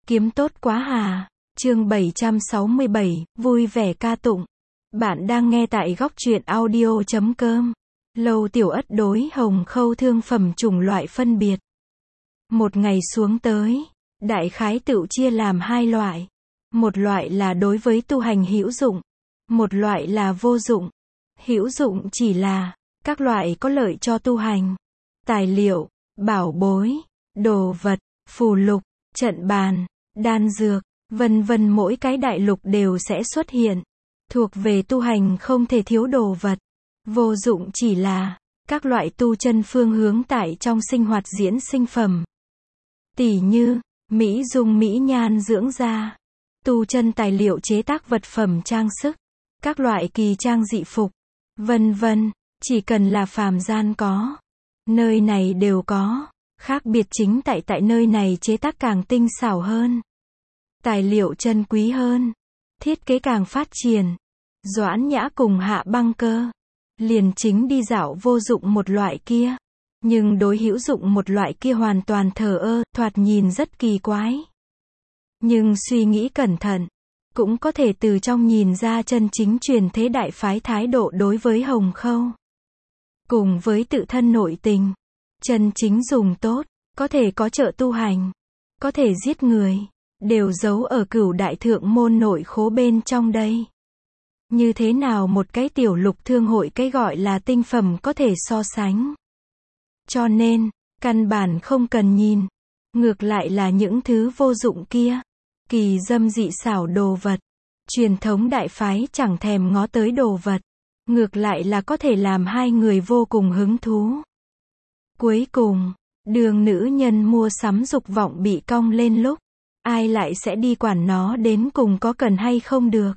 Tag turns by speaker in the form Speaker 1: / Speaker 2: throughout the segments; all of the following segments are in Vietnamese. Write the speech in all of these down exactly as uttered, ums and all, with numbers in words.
Speaker 1: Kiếm tốt quá hà. Chương bảy trăm sáu mươi bảy, vui vẻ ca tụng. Bạn đang nghe tại góc truyện audio chấm com. Lâu Tiểu Ất đối Hồng Khâu thương phẩm chủng loại phân biệt. Một ngày xuống tới, đại khái tựu chia làm hai loại. Một loại là đối với tu hành hữu dụng, một loại là vô dụng. Hữu dụng chỉ là các loại có lợi cho tu hành, tài liệu, bảo bối, đồ vật, phù lục, trận bàn, đan dược, vân vân, mỗi cái đại lục đều sẽ xuất hiện. Thuộc về tu hành không thể thiếu đồ vật. Vô dụng chỉ là các loại tu chân phương hướng tại trong sinh hoạt diễn sinh phẩm. Tỉ như mỹ dung mỹ nhan dưỡng da, tu chân tài liệu chế tác vật phẩm trang sức, các loại kỳ trang dị phục, vân vân, chỉ cần là phàm gian có, nơi này đều có. Khác biệt chính tại tại nơi này chế tác càng tinh xảo hơn, tài liệu chân quý hơn, thiết kế càng phát triển. Doãn Nhã cùng Hạ Băng Cơ liền chính đi dạo vô dụng một loại kia, nhưng đối hữu dụng một loại kia hoàn toàn thờ ơ, thoạt nhìn rất kỳ quái. Nhưng suy nghĩ cẩn thận, cũng có thể từ trong nhìn ra chân chính truyền thế đại phái thái độ đối với Hồng Khâu. Cùng với tự thân nội tình, chân chính dùng tốt, có thể có trợ tu hành, có thể giết người, đều giấu ở Cửu Đại Thượng Môn nội khố bên trong đây. Như thế nào một cái tiểu lục thương hội cái gọi là tinh phẩm có thể so sánh. Cho nên, căn bản không cần nhìn, ngược lại là những thứ vô dụng kia, kỳ dâm dị xảo đồ vật, truyền thống đại phái chẳng thèm ngó tới đồ vật, ngược lại là có thể làm hai người vô cùng hứng thú. Cuối cùng, đường nữ nhân mua sắm dục vọng bị cong lên lúc, ai lại sẽ đi quản nó đến cùng có cần hay không được.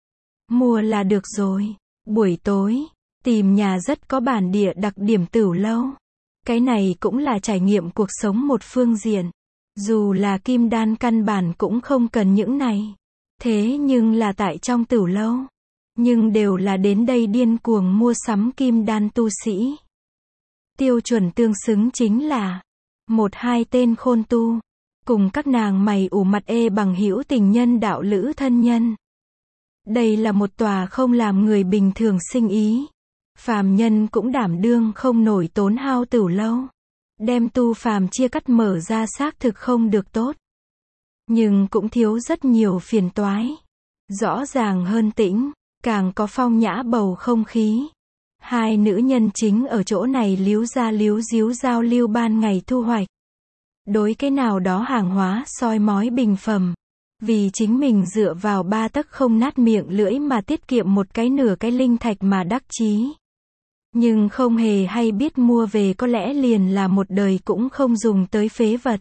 Speaker 1: Mua là được rồi. Buổi tối, tìm nhà rất có bản địa đặc điểm tửu lâu. Cái này cũng là trải nghiệm cuộc sống một phương diện. Dù là kim đan căn bản cũng không cần những này. Thế nhưng là tại trong tửu lâu, nhưng đều là đến đây điên cuồng mua sắm kim đan tu sĩ. Tiêu chuẩn tương xứng chính là một hai tên khôn tu, cùng các nàng mày ủ mặt ê bằng hữu tình nhân đạo lữ thân nhân. Đây là một tòa không làm người bình thường sinh ý. Phàm nhân cũng đảm đương không nổi tốn hao tửu lâu. Đem tu phàm chia cắt mở ra xác thực không được tốt. Nhưng cũng thiếu rất nhiều phiền toái. Rõ ràng hơn tĩnh, càng có phong nhã bầu không khí. Hai nữ nhân chính ở chỗ này líu ra líu díu giao lưu ban ngày thu hoạch. Đối cái nào đó hàng hóa soi mói bình phẩm. Vì chính mình dựa vào ba tấc không nát miệng lưỡi mà tiết kiệm một cái nửa cái linh thạch mà đắc chí. Nhưng không hề hay biết mua về có lẽ liền là một đời cũng không dùng tới phế vật.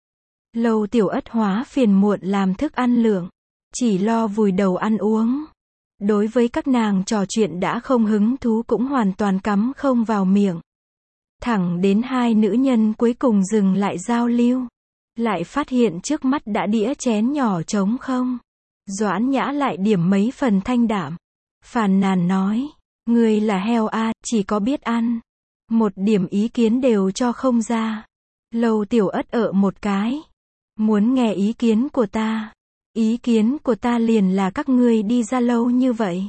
Speaker 1: Lâu Tiểu Ất hóa phiền muộn làm thức ăn lượng, chỉ lo vùi đầu ăn uống. Đối với các nàng trò chuyện đã không hứng thú cũng hoàn toàn cắm không vào miệng. Thẳng đến hai nữ nhân cuối cùng dừng lại giao lưu. Lại phát hiện trước mắt đã đĩa chén nhỏ trống không. Doãn Nhã lại điểm mấy phần thanh đạm. Phàn nàn nói, người là heo a, chỉ có biết ăn. Một điểm ý kiến đều cho không ra. Lâu Tiểu Ất ợ một cái. Muốn nghe ý kiến của ta. Ý kiến của ta liền là các ngươi đi ra lâu như vậy.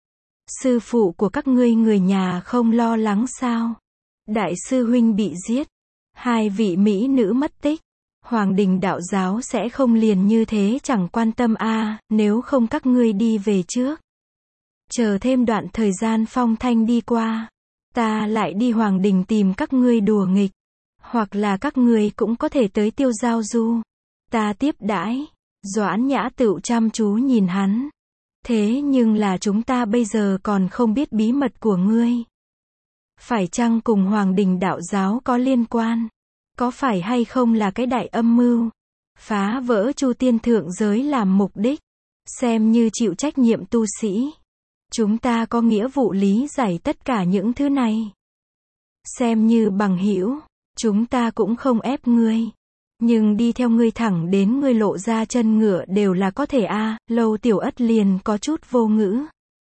Speaker 1: Sư phụ của các ngươi người nhà không lo lắng sao? Đại sư huynh bị giết. Hai vị mỹ nữ mất tích. Hoàng Đình đạo giáo sẽ không liền như thế chẳng quan tâm a, à, nếu không các ngươi đi về trước. Chờ thêm đoạn thời gian phong thanh đi qua, ta lại đi Hoàng Đình tìm các ngươi đùa nghịch. Hoặc là các ngươi cũng có thể tới Tiêu Giao Du. Ta tiếp đãi. Doãn Nhã tựu chăm chú nhìn hắn. Thế nhưng là chúng ta bây giờ còn không biết bí mật của ngươi. Phải chăng cùng Hoàng Đình đạo giáo có liên quan? Có phải hay không là cái đại âm mưu, phá vỡ Chu Tiên thượng giới làm mục đích, xem như chịu trách nhiệm tu sĩ. Chúng ta có nghĩa vụ lý giải tất cả những thứ này. Xem như bằng hữu, chúng ta cũng không ép ngươi. Nhưng đi theo ngươi thẳng đến ngươi lộ ra chân ngựa đều là có thể a. À, Lâu Tiểu Ất liền có chút vô ngữ.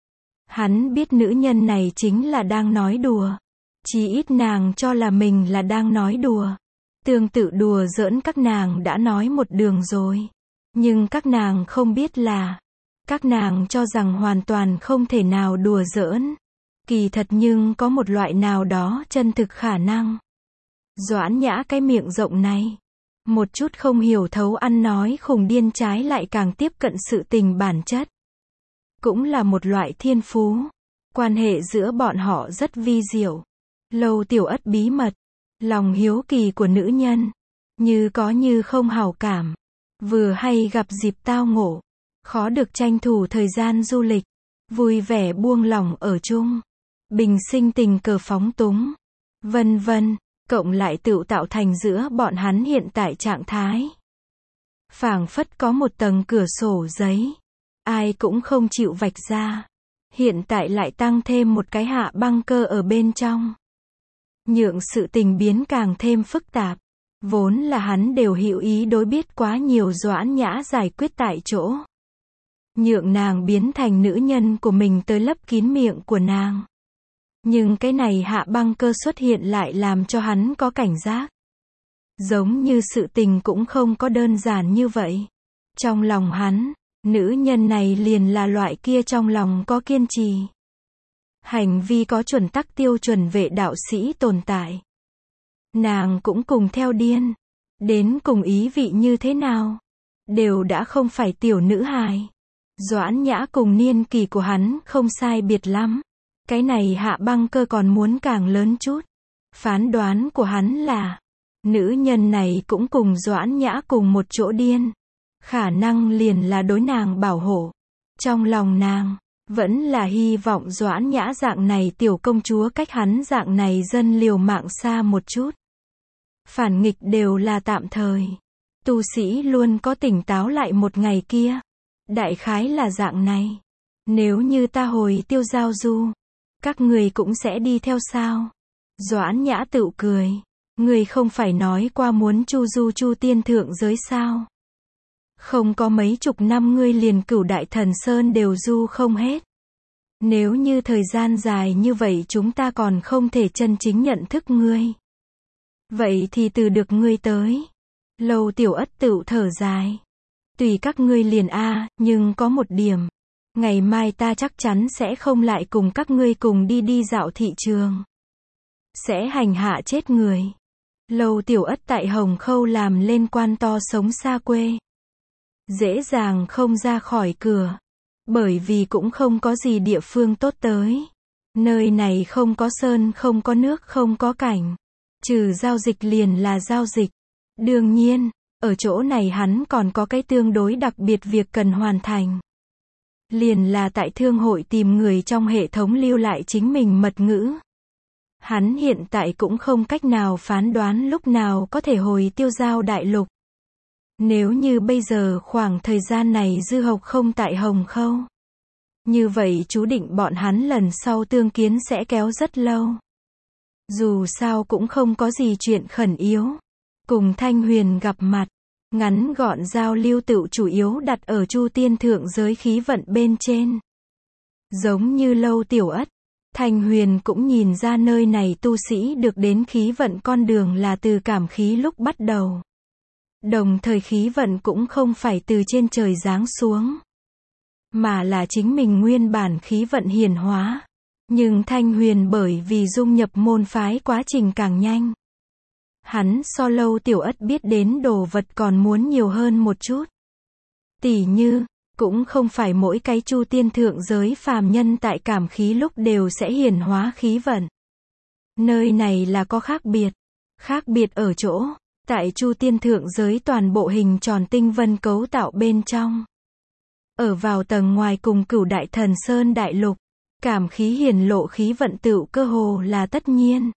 Speaker 1: Hắn biết nữ nhân này chính là đang nói đùa. Chỉ ít nàng cho là mình là đang nói đùa. Tương tự đùa giỡn các nàng đã nói một đường rồi. Nhưng các nàng không biết là, các nàng cho rằng hoàn toàn không thể nào đùa giỡn. Kỳ thật nhưng có một loại nào đó chân thực khả năng. Doãn Nhã cái miệng rộng này, một chút không hiểu thấu ăn nói khùng điên trái lại càng tiếp cận sự tình bản chất. Cũng là một loại thiên phú. Quan hệ giữa bọn họ rất vi diệu. Lâu Tiểu Ất bí mật, lòng hiếu kỳ của nữ nhân, như có như không hảo cảm, vừa hay gặp dịp tao ngộ, khó được tranh thủ thời gian du lịch, vui vẻ buông lỏng ở chung, bình sinh tình cờ phóng túng, vân vân, cộng lại tựu tạo thành giữa bọn hắn hiện tại trạng thái. Phảng phất có một tầng cửa sổ giấy, ai cũng không chịu vạch ra, hiện tại lại tăng thêm một cái hạ băng cơ ở bên trong. Nhượng sự tình biến càng thêm phức tạp, vốn là hắn đều hữu ý đối biết quá nhiều Doãn Nhã giải quyết tại chỗ. Nhượng nàng biến thành nữ nhân của mình tới lấp kín miệng của nàng. Nhưng cái này hạ băng cơ xuất hiện lại làm cho hắn có cảnh giác. Giống như sự tình cũng không có đơn giản như vậy. Trong lòng hắn, nữ nhân này liền là loại kia trong lòng có kiên trì. Hành vi có chuẩn tắc tiêu chuẩn vệ đạo sĩ tồn tại. Nàng cũng cùng theo điên. Đến cùng ý vị như thế nào? Đều đã không phải tiểu nữ hài. Doãn Nhã cùng niên kỳ của hắn không sai biệt lắm. Cái này hạ băng cơ còn muốn càng lớn chút. Phán đoán của hắn là, nữ nhân này cũng cùng Doãn Nhã cùng một chỗ điên. Khả năng liền là đối nàng bảo hộ. Trong lòng nàng, vẫn là hy vọng Doãn Nhã dạng này tiểu công chúa cách hắn dạng này dân liều mạng xa một chút. Phản nghịch đều là tạm thời. Tu sĩ luôn có tỉnh táo lại một ngày kia. Đại khái là dạng này. Nếu như ta hồi tiêu giao du, các người cũng sẽ đi theo sao? Doãn Nhã tự cười. Người không phải nói qua muốn chu du chu tiên thượng giới sao? Không có mấy chục năm ngươi liền Cửu Đại Thần Sơn đều du không hết. Nếu như thời gian dài như vậy chúng ta còn không thể chân chính nhận thức ngươi. Vậy thì từ được ngươi tới. Lâu Tiểu Ất tựu thở dài. Tùy các ngươi liền a, nhưng có một điểm. Ngày mai ta chắc chắn sẽ không lại cùng các ngươi cùng đi đi dạo thị trường. Sẽ hành hạ chết người. Lâu Tiểu Ất tại Hồng Khâu làm lên quan to sống xa quê. Dễ dàng không ra khỏi cửa. Bởi vì cũng không có gì địa phương tốt tới. Nơi này không có sơn, không có nước, không có cảnh. Trừ giao dịch liền là giao dịch. Đương nhiên, ở chỗ này hắn còn có cái tương đối đặc biệt việc cần hoàn thành. Liền là tại thương hội tìm người trong hệ thống lưu lại chính mình mật ngữ. Hắn hiện tại cũng không cách nào phán đoán lúc nào có thể hồi tiêu giao đại lục. Nếu như bây giờ khoảng thời gian này Dư Hộc không tại Hồng Khâu. Như vậy chú định bọn hắn lần sau tương kiến sẽ kéo rất lâu. Dù sao cũng không có gì chuyện khẩn yếu. Cùng Thanh Huyền gặp mặt, ngắn gọn giao lưu tựu chủ yếu đặt ở Chu Tiên thượng giới khí vận bên trên. Giống như Lâu Tiểu Ất, Thanh Huyền cũng nhìn ra nơi này tu sĩ được đến khí vận con đường là từ cảm khí lúc bắt đầu. Đồng thời khí vận cũng không phải từ trên trời giáng xuống, mà là chính mình nguyên bản khí vận hiển hóa. Nhưng Thanh Huyền bởi vì dung nhập môn phái quá trình càng nhanh. Hắn so Lâu Tiểu Ất biết đến đồ vật còn muốn nhiều hơn một chút. Tỉ như, cũng không phải mỗi cái Chu Tiên thượng giới phàm nhân tại cảm khí lúc đều sẽ hiển hóa khí vận. Nơi này là có khác biệt. Khác biệt ở chỗ, tại Chu Tiên thượng giới toàn bộ hình tròn tinh vân cấu tạo bên trong. Ở vào tầng ngoài cùng Cửu Đại Thần Sơn đại lục, cảm khí hiển lộ khí vận tựu cơ hồ là tất nhiên.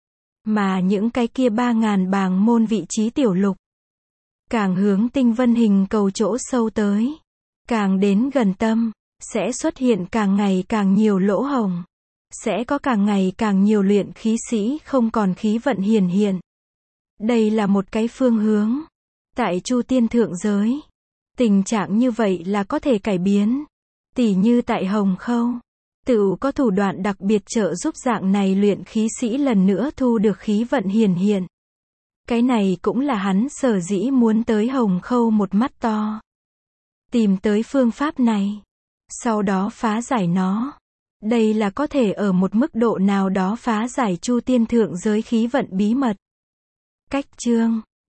Speaker 1: Mà những cái kia ba ngàn bàng môn vị trí tiểu lục, càng hướng tinh vân hình cầu chỗ sâu tới, càng đến gần tâm, sẽ xuất hiện càng ngày càng nhiều lỗ hổng. Sẽ có càng ngày càng nhiều luyện khí sĩ không còn khí vận hiển hiện. Đây là một cái phương hướng. Tại Chu Tiên thượng giới, tình trạng như vậy là có thể cải biến. Tỉ như tại Hồng Khâu, tựu có thủ đoạn đặc biệt trợ giúp dạng này luyện khí sĩ lần nữa thu được khí vận hiển hiện. Cái này cũng là hắn sở dĩ muốn tới Hồng Khâu một mắt to. Tìm tới phương pháp này. Sau đó phá giải nó. Đây là có thể ở một mức độ nào đó phá giải chu tiên thượng giới khí vận bí mật. Cách chương